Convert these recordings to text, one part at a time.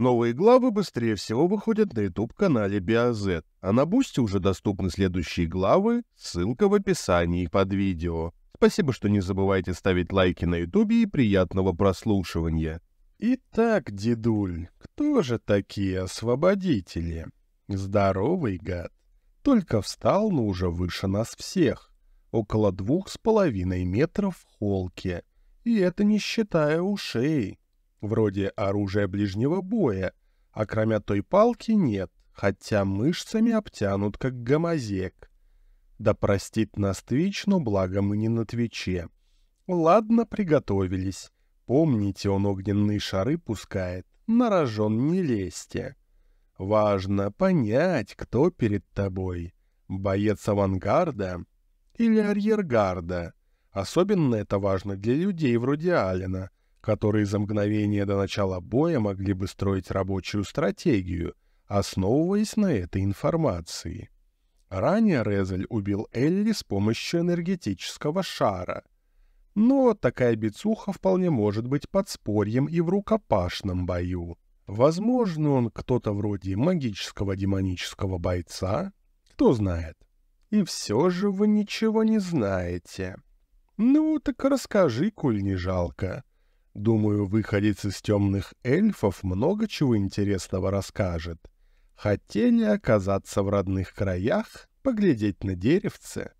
Новые главы быстрее всего выходят на YouTube-канале BioZ, а на Бусти уже доступны следующие главы, ссылка в описании под видео. Спасибо, что не забывайте ставить лайки на YouTube и приятного прослушивания. Итак, дедуль, кто же такие освободители? Здоровый гад. Только встал, но уже выше нас всех. Около 2,5 метров в холке. И это не считая ушей. Вроде оружия ближнего боя, а кроме той палки нет, хотя мышцами обтянут, как гомозек. Да простит нас Твич, но благо мы не на Твиче. Ладно, приготовились. Помните, он огненные шары пускает, на рожон не лезьте. Важно понять, кто перед тобой. Боец авангарда или арьергарда. Особенно это важно для людей вроде Алина, которые за мгновение до начала боя могли бы строить рабочую стратегию, основываясь на этой информации. Ранее Резель убил Элли с помощью энергетического шара. Но такая бицуха вполне может быть подспорьем и в рукопашном бою. Возможно, он кто-то вроде магического демонического бойца, кто знает. И все же вы ничего не знаете. Ну, так расскажи, коль не жалко. Думаю, выходец из темных эльфов много чего интересного расскажет. Хотели оказаться в родных краях, поглядеть на деревце?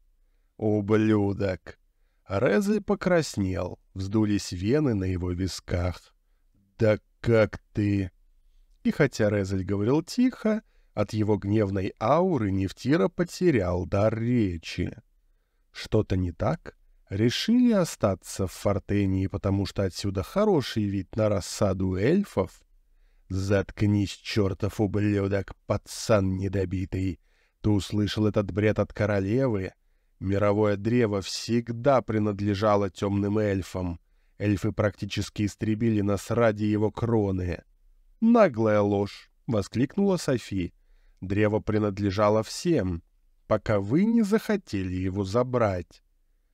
Ублюдок! Резель покраснел, вздулись вены на его висках. «Да как ты!» И хотя Резель говорил тихо, от его гневной ауры Нефтира потерял дар речи. Что-то не так? Решили остаться в Фортении, потому что отсюда хороший вид на рассаду эльфов? Заткнись, чертов ублюдок, пацан недобитый. Ты услышал этот бред от королевы? Мировое древо всегда принадлежало темным эльфам. Эльфы практически истребили нас ради его кроны. «Наглая ложь!» — воскликнула Софи. «Древо принадлежало всем, пока вы не захотели его забрать».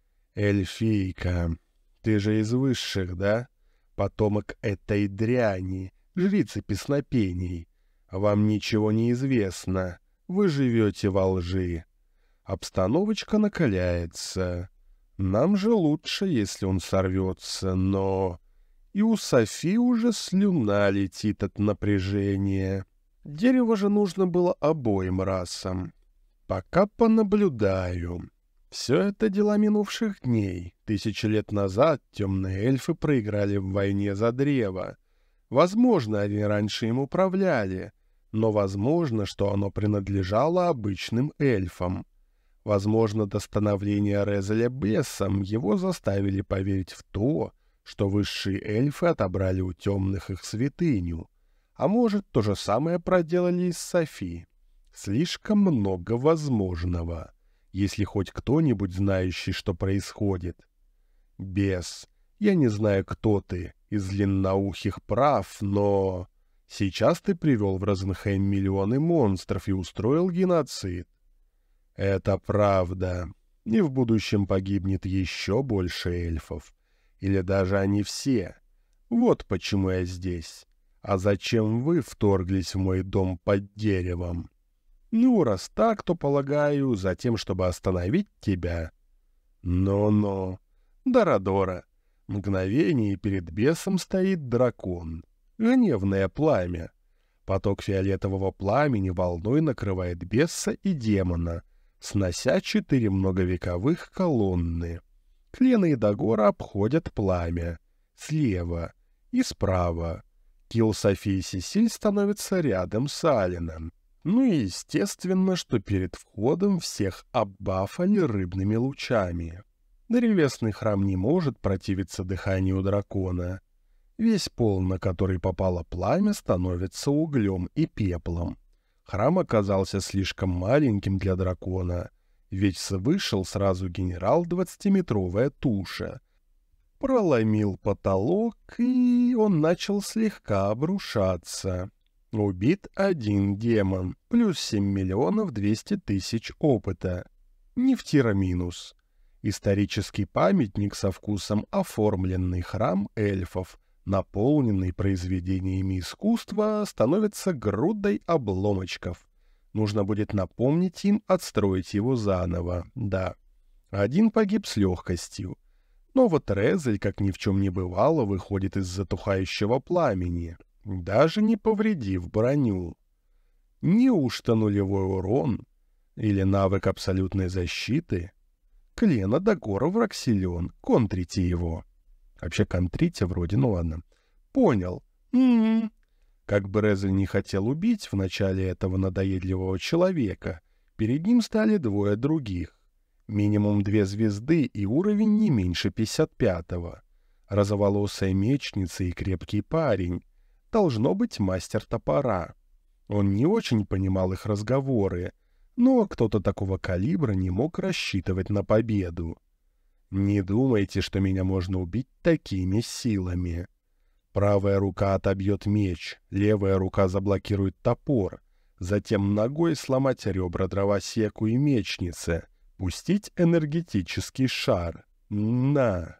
«Эльфийка, ты же из высших, да? Потомок этой дряни, жрицы песнопений. Вам ничего не известно, вы живете во лжи. Обстановочка накаляется. Нам же лучше, если он сорвется, но...» И у Софи уже слюна летит от напряжения. Дерево же нужно было обоим расам. Пока понаблюдаю. Все это дела минувших дней. 1000 лет назад темные эльфы проиграли в войне за древо. Возможно, они раньше им управляли, но возможно, что оно принадлежало обычным эльфам. Возможно, до становления Резеля бесом его заставили поверить в то, что высшие эльфы отобрали у темных их святыню. А может, то же самое проделали и с Софи. Слишком много возможного, если хоть кто-нибудь знающий, что происходит. Бес, я не знаю, кто ты, из длинноухих прав, но... Сейчас ты привел в Розенхейм миллионы монстров и устроил геноцид. Это правда. И в будущем погибнет еще больше эльфов. Или даже они все. Вот почему я здесь. А зачем вы вторглись в мой дом под деревом? Ну, раз так, то, полагаю, за тем, чтобы остановить тебя. Но-но. Дорадора. Мгновение, и перед бесом стоит дракон. Гневное пламя. Поток фиолетового пламени волной накрывает беса и демона, снося 4 многовековых колонны. Клена и Дагора обходят пламя. Слева и справа. Килл Софи и Сесиль становятся рядом с Алином. Ну и естественно, что перед входом всех оббафали рыбными лучами. Древесный храм не может противиться дыханию дракона. Весь пол, на который попало пламя, становится углем и пеплом. Храм оказался слишком маленьким для дракона, ведь вышел сразу генерал 20-метровая туша. Проломил потолок, и он начал слегка обрушаться. Убит 1 демон, плюс 7 миллионов 200 тысяч опыта. Нефтира минус. Исторический памятник со вкусом оформленный храм эльфов наполненный произведениями искусства, становится грудой обломочков. Нужно будет напомнить им отстроить его заново, да. Один погиб с легкостью. Но вот Резель, как ни в чем не бывало, выходит из затухающего пламени, даже не повредив броню. Неужто нулевой урон? Или навык абсолютной защиты? Клена Дагора враг силен, контрите его. Вообще контрите вроде, ну ладно. Понял. Как бы Резель не хотел убить в начале этого надоедливого человека, перед ним стали двое других. Минимум 2 звезды и уровень не меньше 55-го. Розоволосая мечница и крепкий парень. Должно быть мастер топора. Он не очень понимал их разговоры, но кто-то такого калибра не мог рассчитывать на победу. Не думайте, что меня можно убить такими силами. Правая рука отобьет меч, левая рука заблокирует топор, затем ногой сломать ребра дровосеку и мечнице, пустить энергетический шар. На!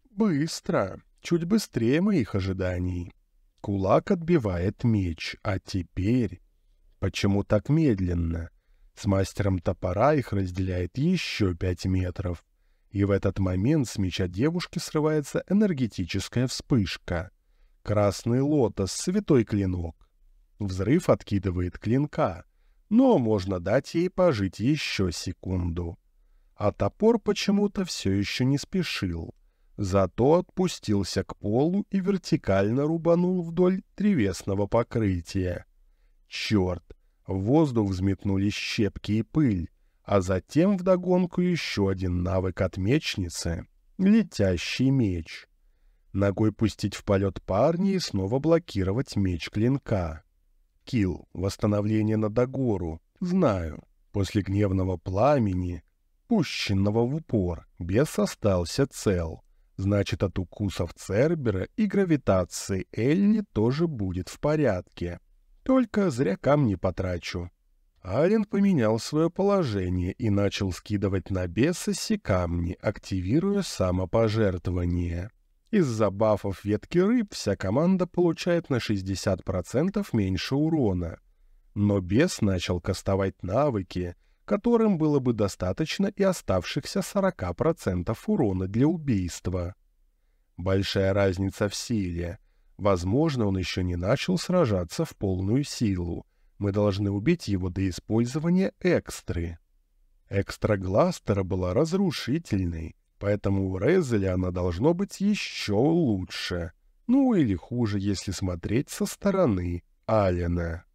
Быстро, чуть быстрее моих ожиданий. Кулак отбивает меч, а теперь... Почему так медленно? С мастером топора их разделяет еще 5 метров. И в этот момент с меча девушки срывается энергетическая вспышка. Красный лотос, святой клинок. Взрыв откидывает клинка, но можно дать ей пожить еще секунду. А топор почему-то все еще не спешил. Зато отпустился к полу и вертикально рубанул вдоль древесного покрытия. Черт! В воздух взметнулись щепки и пыль, а затем вдогонку еще один навык от мечницы — летящий меч. Ногой пустить в полет парня и снова блокировать меч клинка. Килл, восстановление на Дагору, знаю. После гневного пламени, пущенного в упор, бес остался цел. Значит, от укусов Цербера и гравитации Элли тоже будет в порядке. Только зря камни потрачу. Ален поменял свое положение и начал скидывать на беса камни, активируя самопожертвование. Из-за бафов ветки рыб вся команда получает на 60% меньше урона. Но бес начал кастовать навыки, которым было бы достаточно и оставшихся 40% урона для убийства. Большая разница в силе. Возможно, он еще не начал сражаться в полную силу. Мы должны убить его до использования экстры. Экстра Гластера была разрушительной, поэтому у Резеля она должно быть еще лучше. Ну или хуже, если смотреть со стороны Алена.